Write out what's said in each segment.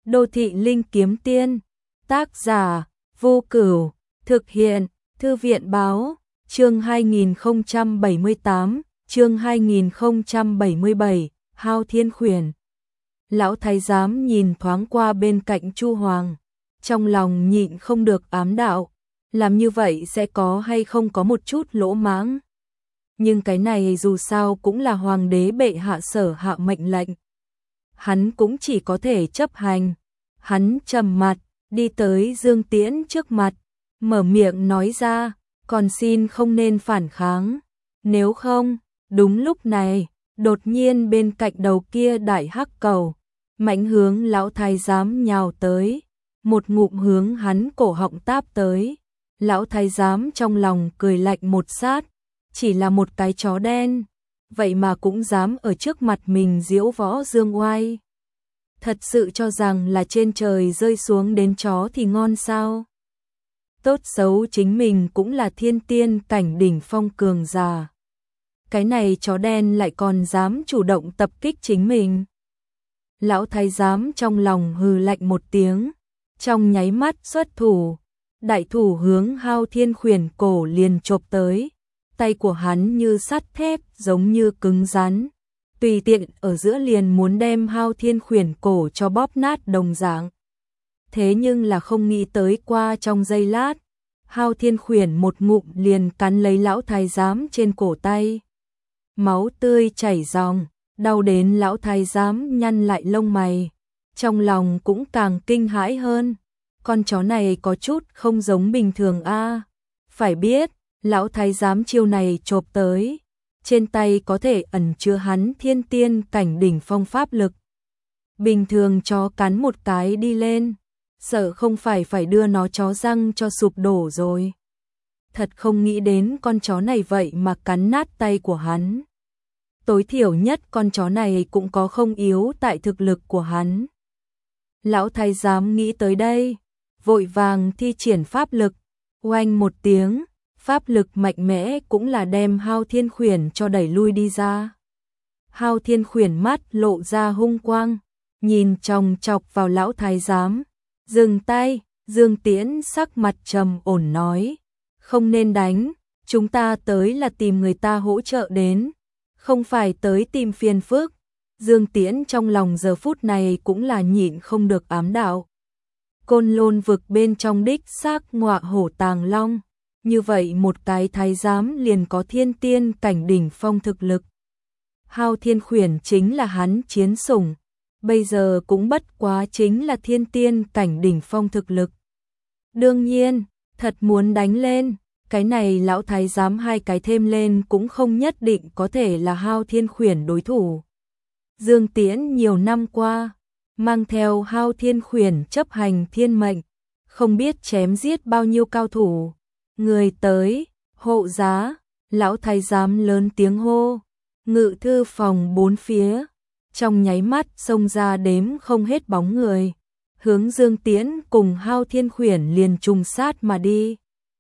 Đô thị linh kiếm tiên. Tác giả Vô Cửu. Thực hiện Thư viện báo. Chương 2078, chương 2077, Hao Thiên Khuyển. Lão thái giám nhìn thoáng qua bên cạnh Chu Hoàng, trong lòng nhịn không được ám đạo, làm như vậy sẽ có hay không có một chút lỗ mãng. Nhưng cái này dù sao cũng là hoàng đế bệ hạ sở hạ mệnh lệnh. Hắn cũng chỉ có thể chấp hành. Hắn trầm mặt, đi tới Dương Tiễn trước mặt, mở miệng nói ra, còn xin không nên phản kháng. Nếu không, đúng lúc này, đột nhiên bên cạnh đầu kia đại hắc cầu, mãnh hướng lão thái giám nhào tới, một ngụm hướng hắn cổ họng táp tới. Lão thái giám trong lòng cười lạnh một sát, chỉ là một cái chó đen, vậy mà cũng dám ở trước mặt mình diễu võ dương oai. Thật sự cho rằng là trên trời rơi xuống đến chó thì ngon sao? Tốt xấu chính mình cũng là thiên tiên cảnh đỉnh phong cường giả. Cái này chó đen lại còn dám chủ động tập kích chính mình. Lão thái giám trong lòng hừ lạnh một tiếng, trong nháy mắt xuất thủ, đại thủ hướng Hao Thiên Khuyển cổ liền chộp tới. Tay của hắn như sắt thép, giống như cứng rắn, tùy tiện ở giữa liền muốn đem Hao Thiên Khuyển cổ cho bóp nát đồng dạng. Thế nhưng là không nghĩ tới qua trong giây lát, Hao Thiên Khuyển một ngụm liền cắn lấy lão thái giám trên cổ tay. Máu tươi chảy ròng, đau đến lão thái giám nhăn lại lông mày, trong lòng cũng càng kinh hãi hơn. Con chó này có chút không giống bình thường a. Phải biết, lão thái giám chiêu này chộp tới, trên tay có thể ẩn chứa hắn thiên tiên cảnh đỉnh phong pháp lực. Bình thường chó cắn một cái đi lên, sợ không phải đưa nó chó răng cho sụp đổ rồi. Thật không nghĩ đến con chó này vậy mà cắn nát tay của hắn. Tối thiểu nhất con chó này cũng có không yếu tại thực lực của hắn. Lão thái giám nghĩ tới đây, vội vàng thi triển pháp lực, oanh một tiếng, pháp lực mạnh mẽ cũng là đem Hao Thiên Khuyển cho đẩy lui đi ra. Hao Thiên Khuyển mắt lộ ra hung quang, nhìn chòng chọc vào lão thái giám. Dừng tay, Dương Tiễn sắc mặt trầm ổn nói, không nên đánh, chúng ta tới là tìm người ta hỗ trợ đến, không phải tới tìm phiền phức. Dương Tiễn trong lòng giờ phút này cũng là nhịn không được ám đạo. Côn Lôn vực bên trong đích xác ngọa hổ tàng long, như vậy một cái thái giám liền có thiên tiên cảnh đỉnh phong thực lực. Hao Thiên Khuyển chính là hắn chiến sủng, bây giờ cũng bất quá chính là thiên tiên cảnh đỉnh phong thực lực. Đương nhiên, thật muốn đánh lên, cái này lão thái giám hai cái thêm lên cũng không nhất định có thể là Hao Thiên Khuyển đối thủ. Dương Tiễn nhiều năm qua, mang theo Hao Thiên Khuyển chấp hành thiên mệnh, không biết chém giết bao nhiêu cao thủ. Người tới, hộ giá, lão thái giám lớn tiếng hô, ngự thư phòng bốn phía, trong nháy mắt xông ra đếm không hết bóng người, hướng Dương Tiễn cùng Hao Thiên Khuyển liền trùng sát mà đi.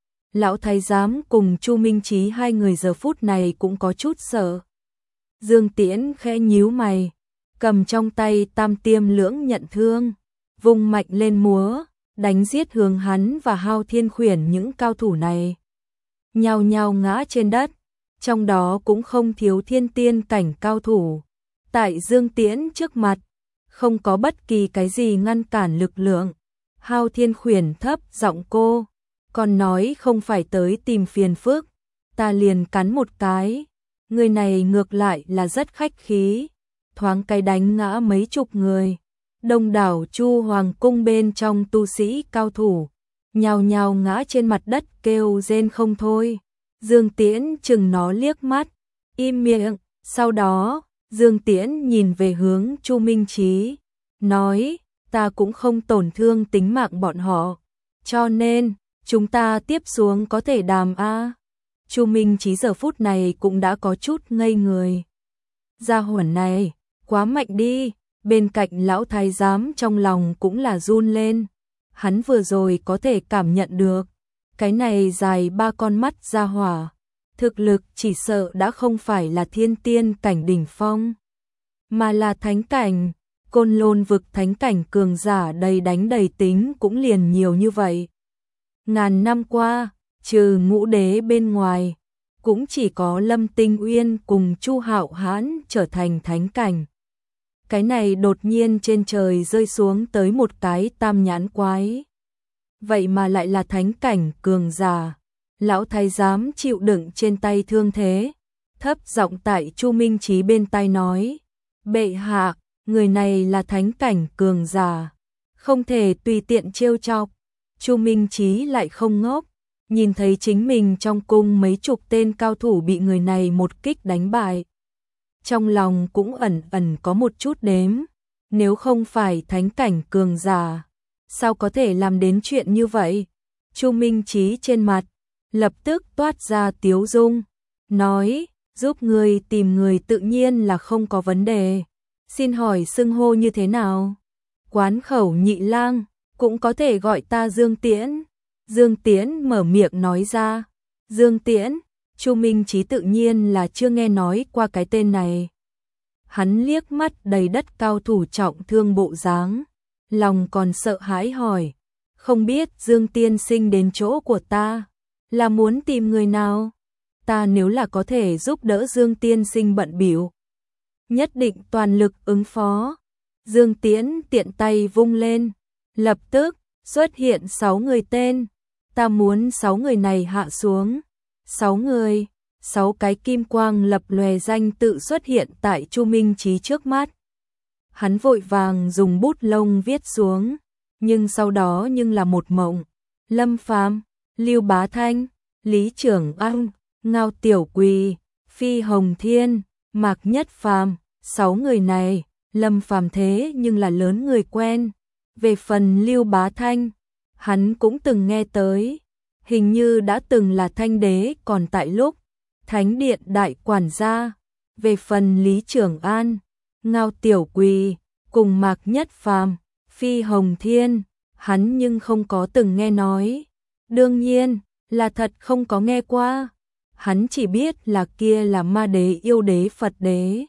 Lão thái giám cùng Chu Minh Chí hai người giờ phút này cũng có chút sợ. Dương Tiễn khẽ nhíu mày, cầm trong tay Tam Tiêm Lưỡng Nhận Thương, vung mạnh lên múa, đánh giết hướng hắn và Hao Thiên Khuyển những cao thủ này. Nhao nhao ngã trên đất, trong đó cũng không thiếu thiên tiên cảnh cao thủ. Tại Dương Tiễn trước mặt, không có bất kỳ cái gì ngăn cản lực lượng. Hao Thiên Khuyển thấp giọng cô, còn nói không phải tới tìm phiền phức, ta liền cắn một cái. Người này ngược lại là rất khách khí, thoáng cái đánh ngã mấy chục người. Đông đảo Chu Hoàng cung bên trong tu sĩ cao thủ, nhao nhao ngã trên mặt đất kêu rên không thôi. Dương Tiễn chừng nó liếc mắt, im miệng. Sau đó, Dương Tiễn nhìn về hướng Chu Minh Chí, nói, ta cũng không tổn thương tính mạng bọn họ, cho nên, chúng ta tiếp xuống có thể đàm a. Chu Minh Chí giờ phút này cũng đã có chút ngây người. Gia hỏa này, quá mạnh đi. Bên cạnh lão thái giám trong lòng cũng là run lên. Hắn vừa rồi có thể cảm nhận được, cái này dài ba con mắt gia hỏa, thực lực chỉ sợ đã không phải là thiên tiên cảnh đỉnh phong, mà là thánh cảnh. Côn Lôn vực thánh cảnh cường giả đầy đánh đầy tính cũng liền nhiều như vậy. Ngàn năm qua, trừ Ngũ Đế bên ngoài, cũng chỉ có Lâm Tinh Uyên cùng Chu Hạo Hãn trở thành thánh cảnh. Cái này đột nhiên trên trời rơi xuống tới một cái tam nhãn quái. Vậy mà lại là thánh cảnh cường giả. Lão thái giám chịu đựng trên tay thương thế, thấp giọng tại Chu Minh Chí bên tai nói: "Bệ hạ, người này là thánh cảnh cường giả, không thể tùy tiện trêu chọc." Chu Minh Chí lại không ngốc, nhìn thấy chính mình trong cung mấy chục tên cao thủ bị người này một kích đánh bại. Trong lòng cũng ẩn ẩn có một chút đếm, nếu không phải thánh cảnh cường giả, sao có thể làm đến chuyện như vậy? Chu Minh Chí trên mặt lập tức toát ra tiếu dung, nói: "Giúp người tìm người tự nhiên là không có vấn đề. Xin hỏi xưng hô như thế nào?" "Quán khẩu Nhị Lang, cũng có thể gọi ta Dương Tiễn." Dương Tiễn mở miệng nói ra. Dương Tiễn, Chu Minh Chí tự nhiên là chưa nghe nói qua cái tên này. Hắn liếc mắt đầy đất cao thủ trọng thương bộ dáng, lòng còn sợ hãi hỏi: "Không biết Dương tiên sinh đến chỗ của ta là muốn tìm người nào? Ta nếu là có thể giúp đỡ Dương tiên sinh bận bịu, nhất định toàn lực ứng phó." Dương Tiễn tiện tay vung lên, lập tức xuất hiện 6 người tên. "Ta muốn 6 người này hạ xuống." 6 người, 6 cái kim quang lập lòe danh tự xuất hiện tại Chu Minh Chí trước mắt. Hắn vội vàng dùng bút lông viết xuống, nhưng sau đó nhưng là một mộng. Lâm Phàm, Lưu Bá Thanh, Lý Trưởng Anh, Ngao Tiểu Quỳ, Phi Hồng Thiên, Mạc Nhất Phàm, 6 người này, Lâm Phàm thế nhưng là lớn người quen. Về phần Lưu Bá Thanh, hắn cũng từng nghe tới, hình như đã từng là Thanh đế còn tại lúc Thánh điện đại quản gia. Về phần Lý Trưởng An, Ngao Tiểu Quỳ cùng Mạc Nhất Phàm, Phi Hồng Thiên, hắn nhưng không có từng nghe nói. Đương nhiên là thật không có nghe qua. Hắn chỉ biết là kia là ma đế, yêu đế, Phật đế.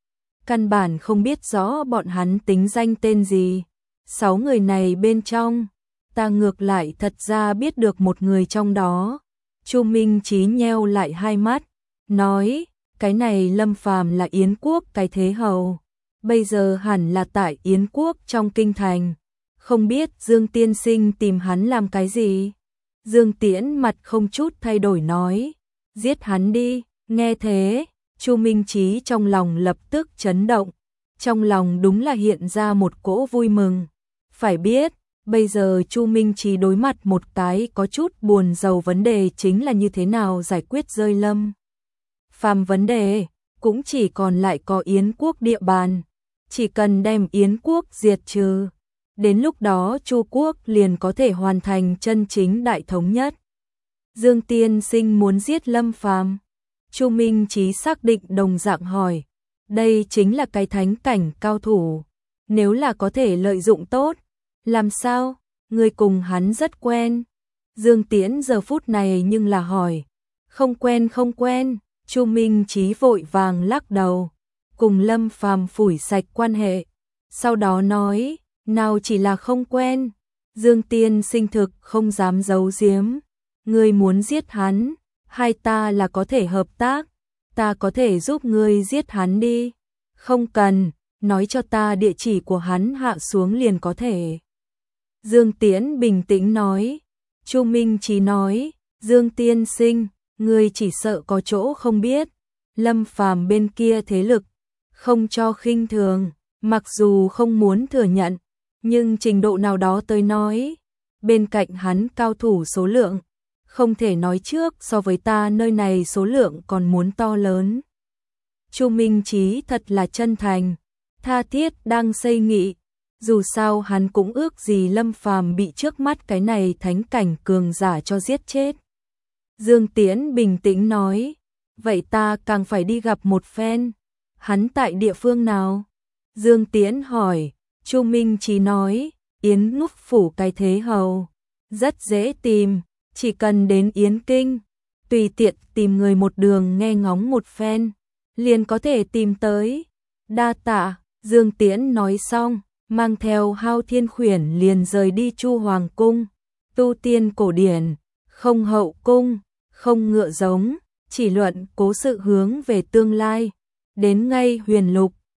Căn bản không biết rõ bọn hắn tính danh tên gì. 6 người này bên trong, ta ngược lại thật ra biết được một người trong đó. Chu Minh Chí nheo lại hai mắt, nói: "Cái này Lâm Phàm là Yến quốc cái thế hầu, bây giờ hẳn là tại Yến quốc trong kinh thành, không biết Dương tiên sinh tìm hắn làm cái gì?" Dương Tiễn mặt không chút thay đổi nói: "Giết hắn đi." Nghe thế, Chu Minh Chí trong lòng lập tức chấn động, trong lòng đúng là hiện ra một cỗ vui mừng. Phải biết, bây giờ Chu Minh Chí đối mặt một cái có chút buồn rầu vấn đề, chính là như thế nào giải quyết rơi Lâm Phàm vấn đề, cũng chỉ còn lại có Yến quốc địa bàn, chỉ cần đem Yến quốc diệt trừ, đến lúc đó Chu quốc liền có thể hoàn thành chân chính đại thống nhất. Dương tiên sinh muốn giết Lâm Phàm? Chu Minh Chí xác định đồng dạng hỏi. Đây chính là cái thánh cảnh cao thủ, nếu là có thể lợi dụng tốt, làm sao? Người cùng hắn rất quen. Dương Tiễn giờ phút này nhưng là hỏi. Không quen không quen. Chu Minh Chí vội vàng lắc đầu, cùng Lâm Phàm phủi sạch quan hệ, sau đó nói: "Nào chỉ là không quen, Dương tiên sinh thực không dám giấu giếm, ngươi muốn giết hắn, hai ta là có thể hợp tác, ta có thể giúp ngươi giết hắn đi." "Không cần, nói cho ta địa chỉ của hắn hạ xuống liền có thể." Dương Tiễn bình tĩnh nói. Chu Minh Chí nói: "Dương tiên sinh, ngươi chỉ sợ có chỗ không biết, Lâm Phàm bên kia thế lực không cho khinh thường, mặc dù không muốn thừa nhận, nhưng trình độ nào đó tới nói, bên cạnh hắn cao thủ số lượng, không thể nói trước so với ta nơi này số lượng còn muốn to lớn." Chu Minh Chí thật là chân thành, tha thiết đang xây nghị, dù sao hắn cũng ước gì Lâm Phàm bị trước mắt cái này thánh cảnh cường giả cho giết chết. Dương Tiễn bình tĩnh nói: "Vậy ta càng phải đi gặp một phen." "Hắn tại địa phương nào?" Dương Tiễn hỏi. Chu Minh Chí nói: "Yến Ngúc phủ cái thế hầu, rất dễ tìm, chỉ cần đến Yến Kinh, tùy tiện tìm người một đường nghe ngóng một phen, liền có thể tìm tới." "Đa tạ." Dương Tiễn nói xong, mang theo Hao Thiên Khuyển liền rời đi Chu Hoàng cung. Tu tiên cổ điển, không hậu cung, không ngựa giống, chỉ luận cố sự hướng về tương lai. Đến ngay Huyền Lục,